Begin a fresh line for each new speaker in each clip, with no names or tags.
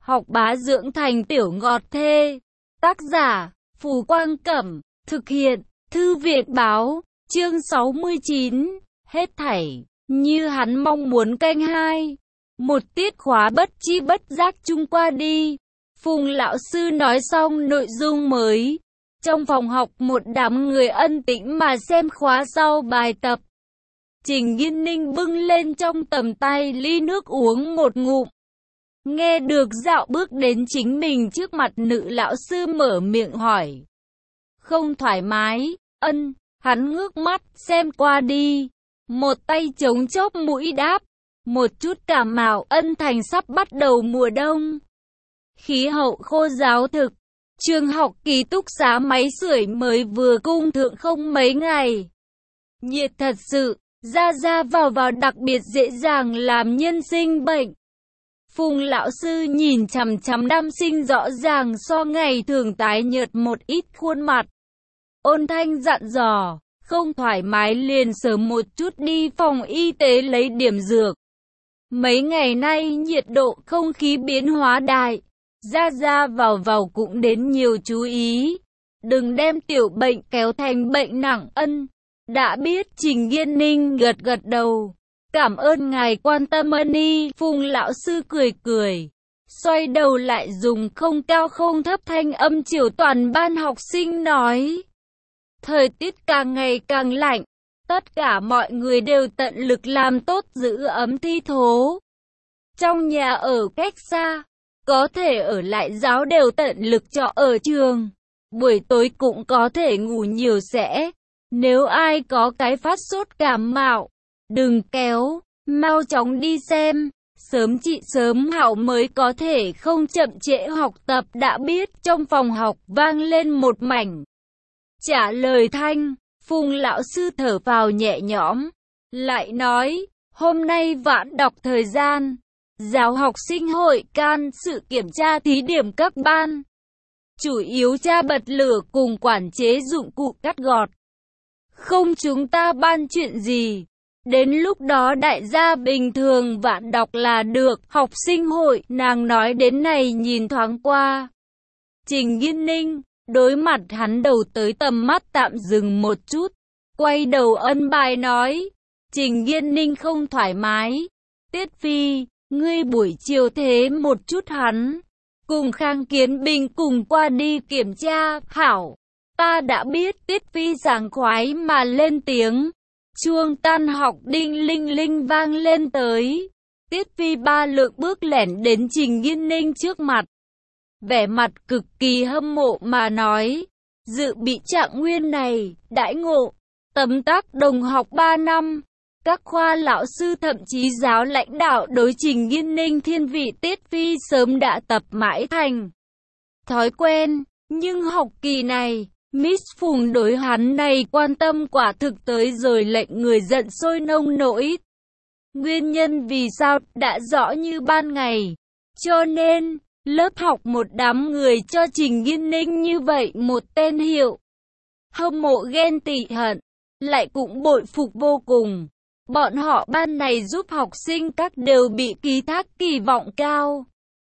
Học bá dưỡng thành tiểu ngọt thê. Tác giả, Phù Quang Cẩm. Thực hiện, Thư viện Báo. Chương 69. Hết thảy như hắn mong muốn. Canh 2. Một tiết khóa bất chi bất giác chung qua đi. Phùng lão sư nói xong nội dung mới. Trong phòng học một đám người ân tĩnh mà xem khóa sau bài tập. Trình Nghiên Ninh bưng lên trong tầm tay ly nước uống một ngụm. Nghe được dạo bước đến chính mình trước mặt nữ lão sư mở miệng hỏi. Không thoải mái, ân, hắn ngước mắt xem qua đi. Một tay chống chóp mũi đáp. Một chút cảm mạo, ân thành sắp bắt đầu mùa đông. Khí hậu khô giáo thực. Trường học ký túc xá máy sưởi mới vừa cung thượng không mấy ngày. Nhiệt thật sự, ra vào đặc biệt dễ dàng làm nhân sinh bệnh. Phùng lão sư nhìn chằm chằm nam sinh rõ ràng so ngày thường tái nhợt một ít khuôn mặt. Ôn thanh dặn dò, không thoải mái liền sớm một chút đi phòng y tế lấy điểm dược. Mấy ngày nay nhiệt độ không khí biến hóa đại, ra vào cũng đến nhiều chú ý. Đừng đem tiểu bệnh kéo thành bệnh nặng. Ân, đã biết. Trình Nghiên Ninh gật đầu. Cảm ơn ngài quan tâm ân y. Phùng lão sư cười. Xoay đầu lại dùng không cao không thấp thanh âm chiều toàn ban học sinh nói. Thời tiết càng ngày càng lạnh. Tất cả mọi người đều tận lực làm tốt giữ ấm thi thố. Trong nhà ở cách xa, có thể ở lại giáo đều tận lực trọ ở trường. Buổi tối cũng có thể ngủ nhiều sẽ. Nếu ai có cái phát sốt cảm mạo, đừng kéo, mau chóng đi xem. Sớm trị sớm hảo mới có thể không chậm trễ học tập. Đã biết. Trong phòng học vang lên một mảnh trả lời thanh. Phùng lão sư thở vào nhẹ nhõm, lại nói, hôm nay vãn đọc thời gian, giáo học sinh hội can sự kiểm tra thí điểm các ban, chủ yếu tra bật lửa cùng quản chế dụng cụ cắt gọt. Không chúng ta ban chuyện gì, đến lúc đó đại gia bình thường vãn đọc là được. Học sinh hội, nàng nói đến này nhìn thoáng qua Trình Nghiên Ninh. Đối mặt hắn đầu tới tầm mắt tạm dừng một chút, quay đầu ân bài nói, Trình Nghiên Ninh không thoải mái. Tiết Phi, ngươi buổi chiều thế một chút hắn, cùng Khang Kiến Bình cùng qua đi kiểm tra. Hảo, ta đã biết. Tiết Phi sảng khoái mà lên tiếng. Chuông tan học đinh linh linh vang lên tới. Tiết Phi ba lượng bước lẻn đến Trình Nghiên Ninh trước mặt. Vẻ mặt cực kỳ hâm mộ mà nói, dự bị trạng nguyên này, đãi ngộ, tấm tắc đồng học 3 năm, các khoa lão sư thậm chí giáo lãnh đạo đối Trình Nghiên Ninh thiên vị Tiết Phi sớm đã tập mãi thành thói quen, nhưng học kỳ này, Miss Phùng đối hắn này quan tâm quả thực tới rồi lệnh người giận sôi nông nỗi. Nguyên nhân vì sao đã rõ như ban ngày, cho nên lớp học một đám người cho Trình Nghiên Ninh như vậy một tên hiệu. Hâm mộ ghen tị hận, lại cũng bội phục vô cùng. Bọn họ ban này giúp học sinh các đều bị ký thác kỳ vọng cao.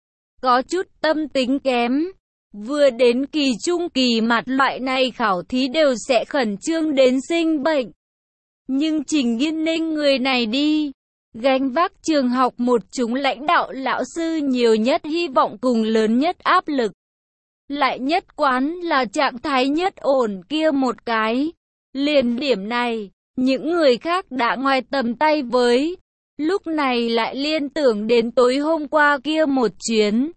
Có chút tâm tính kém. Vừa đến kỳ trung kỳ mặt loại này khảo thí đều sẽ khẩn trương đến sinh bệnh. Nhưng Trình Nghiên Ninh người này đi. Gánh vác trường học một chúng lãnh đạo lão sư nhiều nhất hy vọng cùng lớn nhất áp lực. Lại nhất quán là trạng thái nhất ổn kia một cái. Liền điểm này, những người khác đã ngoài tầm tay với. Lúc này lại liên tưởng đến tối hôm qua kia một chuyến.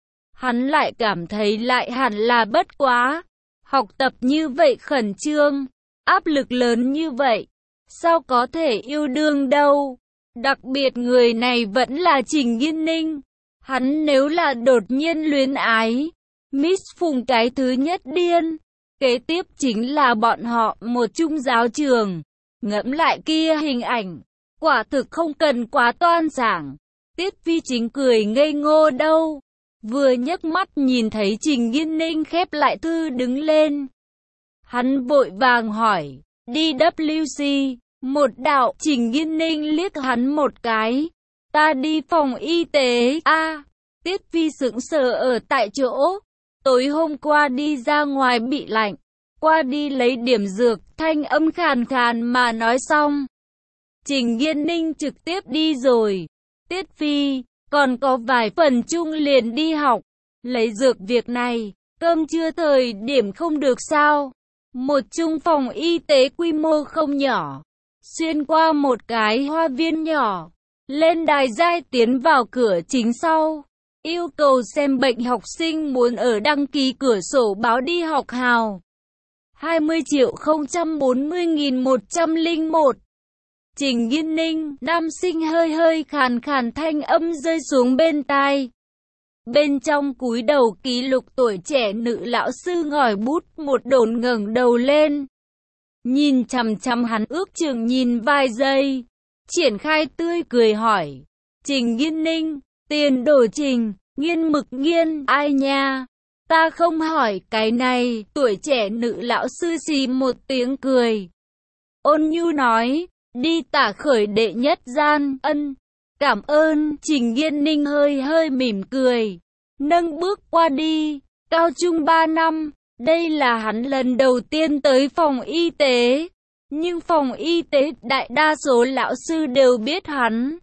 Hắn lại cảm thấy lại hẳn là bất quá. Học tập như vậy khẩn trương, áp lực lớn như vậy, sao có thể yêu đương đâu. Đặc biệt người này vẫn là Trình Nghiên Ninh. Hắn nếu là đột nhiên luyến ái, Miss Phùng cái thứ nhất điên. Kế tiếp chính là bọn họ một trung giáo trường. Ngẫm lại kia hình ảnh, quả thực không cần quá toan giảng. Tiết Phi chính cười ngây ngô đâu. Vừa nhấc mắt nhìn thấy Trình Nghiên Ninh khép lại thư đứng lên. Hắn vội vàng hỏi, đi WC. Một đạo. Trình Nghiên Ninh liếc hắn một cái. Ta đi phòng y tế. Tiết Phi sững sờ ở tại chỗ. Tối hôm qua đi ra ngoài bị lạnh, qua đi lấy điểm dược, thanh âm khàn khàn mà nói xong. Trình Nghiên Ninh trực tiếp đi rồi. Tiết Phi, còn có vài phần chung liền đi học. Lấy dược việc này, cơm trưa thời điểm không được sao. Một chung phòng y tế quy mô không nhỏ. Xuyên qua một cái hoa viên nhỏ. Lên đài giai tiến vào cửa chính sau. Yêu cầu xem bệnh học sinh muốn ở đăng ký cửa sổ báo đi học hào. 20.040.101. Trình Nghiên Ninh, nam sinh hơi khàn khàn thanh âm rơi xuống bên tai. Bên trong cúi đầu ký lục tuổi trẻ nữ lão sư ngòi bút một đồn ngẩng đầu lên. Nhìn chằm chằm hắn ước chừng nhìn vài giây. Triển khai tươi cười hỏi. Trình Nghiên Ninh, tiền đổ Trình, nghiên mực nghiên, ai nha? Ta không hỏi cái này, tuổi trẻ nữ lão sư xì một tiếng cười. Ôn nhu nói, đi tả khởi đệ nhất gian, ân. Cảm ơn, Trình Nghiên Ninh hơi mỉm cười. Nâng bước qua đi, cao trung 3 năm, đây là hắn lần đầu tiên tới phòng y tế. Nhưng phòng y tế đại đa số lão sư đều biết hắn.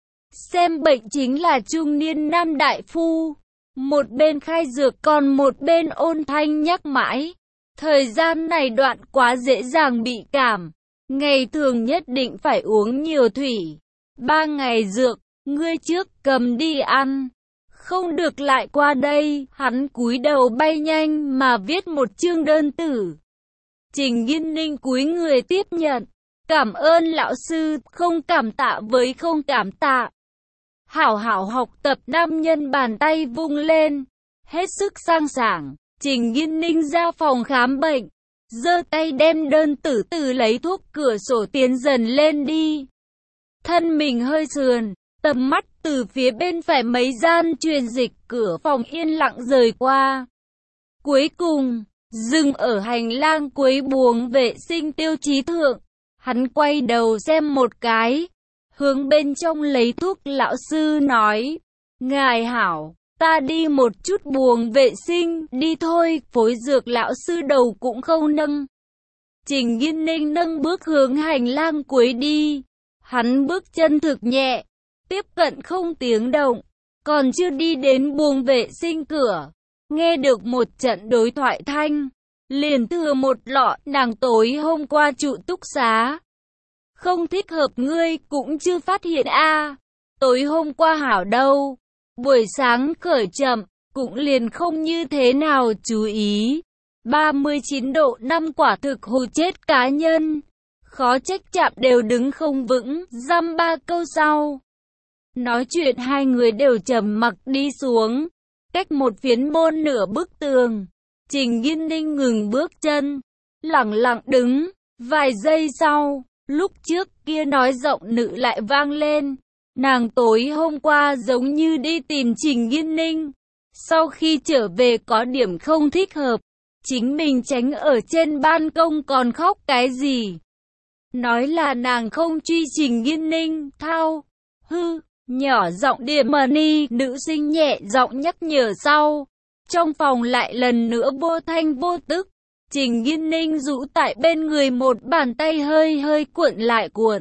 Xem bệnh chính là trung niên nam đại phu. Một bên khai dược còn một bên ôn thanh nhắc mãi. Thời gian này đoạn quá dễ dàng bị cảm. Ngày thường nhất định phải uống nhiều thủy. 3 ngày dược, ngươi trước cầm đi ăn. Không được lại qua đây. Hắn cúi đầu bay nhanh mà viết một chương đơn tử. Trình Nghiên Ninh cúi người tiếp nhận. Cảm ơn lão sư, không cảm tạ với không cảm tạ. Hảo hảo học tập, nam nhân bàn tay vung lên. Hết sức sang sảng, Trình Nghiên Ninh ra phòng khám bệnh. Giơ tay đem đơn tử từ lấy thuốc cửa sổ tiến dần lên đi. Thân mình hơi sườn, tầm mắt từ phía bên phải mấy gian truyền dịch cửa phòng yên lặng rời qua. Cuối cùng, dừng ở hành lang cuối buồng vệ sinh tiêu chí thượng. Hắn quay đầu xem một cái. Hướng bên trong lấy thuốc, lão sư nói. Ngài hảo, ta đi một chút buồng vệ sinh, đi thôi. Phối dược lão sư đầu cũng không nâng. Trình Nghiên Ninh nâng bước hướng hành lang cuối đi. Hắn bước chân thực nhẹ, tiếp cận không tiếng động. Còn chưa đi đến buồng vệ sinh cửa, nghe được một trận đối thoại thanh. Liền thừa một lọ, nàng tối hôm qua trụ túc xá. Không thích hợp ngươi cũng chưa phát hiện a. Tối hôm qua hảo đâu. Buổi sáng khởi chậm, cũng liền không như thế nào chú ý. 39 độ 5 quả thực hù chết cá nhân. Khó trách chạm đều đứng không vững, dăm 3 câu sau. Nói chuyện hai người đều trầm mặc đi xuống. Cách một phiến môn nửa bức tường. Trình Nghiên Ninh ngừng bước chân, lẳng lặng đứng. Vài giây sau, lúc trước kia nói giọng nữ lại vang lên. Nàng tối hôm qua giống như đi tìm Trình Nghiên Ninh. Sau khi trở về có điểm không thích hợp. Chính mình tránh ở trên ban công còn khóc cái gì. Nói là nàng không truy Trình Nghiên Ninh, thao. Hư, nhỏ giọng điểm mờ ni, nữ sinh nhẹ giọng nhắc nhở sau. Trong phòng lại lần nữa vô thanh vô tức. Trình Nghiên Ninh rũ tại bên người một bàn tay hơi cuộn lại cuộn.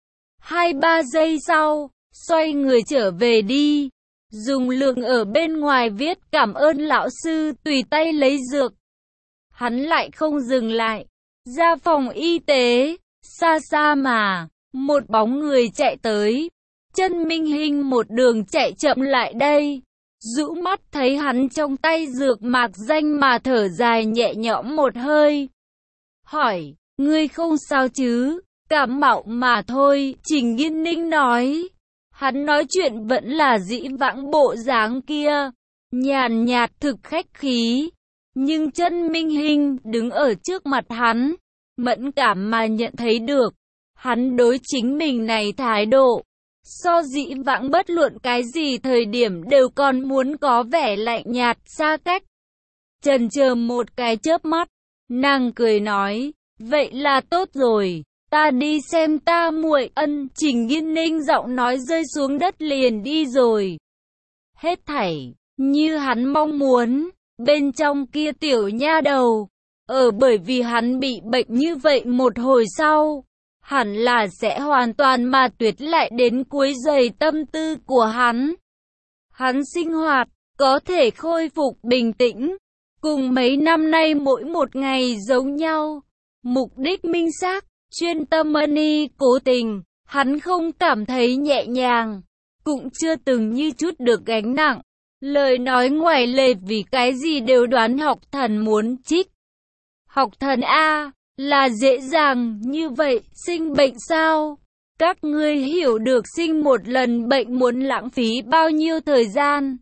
2-3 giây sau, xoay người trở về đi. Dùng lượng ở bên ngoài viết cảm ơn lão sư, tùy tay lấy dược. Hắn lại không dừng lại. Ra phòng y tế, xa xa mà, một bóng người chạy tới. Chân Minh Hinh một đường chạy chậm lại đây. Rũ mắt thấy hắn trong tay dược mạc danh mà thở dài nhẹ nhõm một hơi. Hỏi, ngươi không sao chứ? Cảm mạo mà thôi, Trình Nghiên Ninh nói. Hắn nói chuyện vẫn là dĩ vãng bộ dáng kia, nhàn nhạt thực khách khí. Nhưng chân Minh Hinh đứng ở trước mặt hắn, mẫn cảm mà nhận thấy được. Hắn đối chính mình này thái độ. So dĩ vãng bất luận cái gì thời điểm đều còn muốn có vẻ lạnh nhạt xa cách. Chần chờ một cái chớp mắt, nàng cười nói, vậy là tốt rồi, ta đi xem ta muội. Ân. Trình Nghiên Ninh giọng nói rơi xuống đất liền đi rồi. Hết thảy như hắn mong muốn. Bên trong kia tiểu nha đầu, bởi vì hắn bị bệnh như vậy một hồi sau, hẳn là sẽ hoàn toàn mà tuyệt lại đến cuối giây tâm tư của hắn. Hắn sinh hoạt, có thể khôi phục bình tĩnh, cùng mấy năm nay mỗi một ngày giống nhau. Mục đích minh xác, chuyên tâm cố tình, hắn không cảm thấy nhẹ nhàng, cũng chưa từng như chút được gánh nặng. Lời nói ngoài lề vì cái gì đều đoán học thần muốn trích. Học thần A, là dễ dàng như vậy, sinh bệnh sao? Các ngươi hiểu được sinh một lần bệnh muốn lãng phí bao nhiêu thời gian,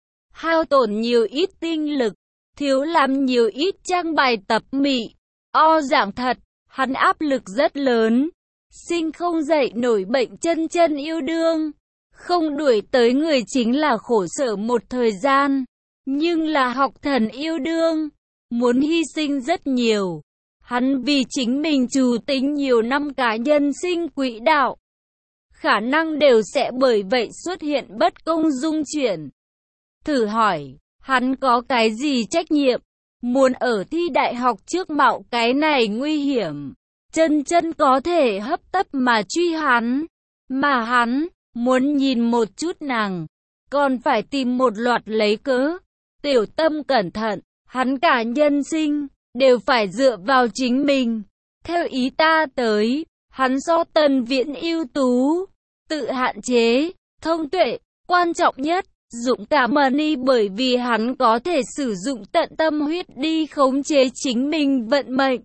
hao tổn nhiều ít tinh lực, thiếu làm nhiều ít trang bài tập mị. Giảng thật, hắn áp lực rất lớn, sinh không dậy nổi bệnh chân chân yêu đương. Không đuổi tới người chính là khổ sở một thời gian, nhưng là học thần yêu đương, muốn hy sinh rất nhiều. Hắn vì chính mình trù tính nhiều năm cá nhân sinh quỹ đạo, khả năng đều sẽ bởi vậy xuất hiện bất công dung chuyển. Thử hỏi, hắn có cái gì trách nhiệm, muốn ở thi đại học trước mạo cái này nguy hiểm. Chân chân có thể hấp tấp mà truy hắn, mà hắn muốn nhìn một chút nàng, còn phải tìm một loạt lấy cớ. Tiểu Tâm cẩn thận, hắn cả nhân sinh đều phải dựa vào chính mình. Theo ý ta tới, hắn do Tần Viễn ưu tú, tự hạn chế, thông tuệ, quan trọng nhất, dũng cảm bởi vì hắn có thể sử dụng tận tâm huyết đi khống chế chính mình vận mệnh.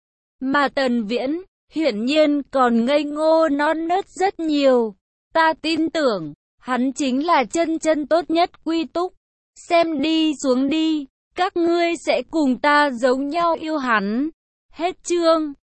Mà Tần Viễn, hiển nhiên còn ngây ngô non nớt rất nhiều. Ta tin tưởng, hắn chính là chân chân tốt nhất quy túc. Xem đi xuống đi, các ngươi sẽ cùng ta giống nhau yêu hắn. Hết chương.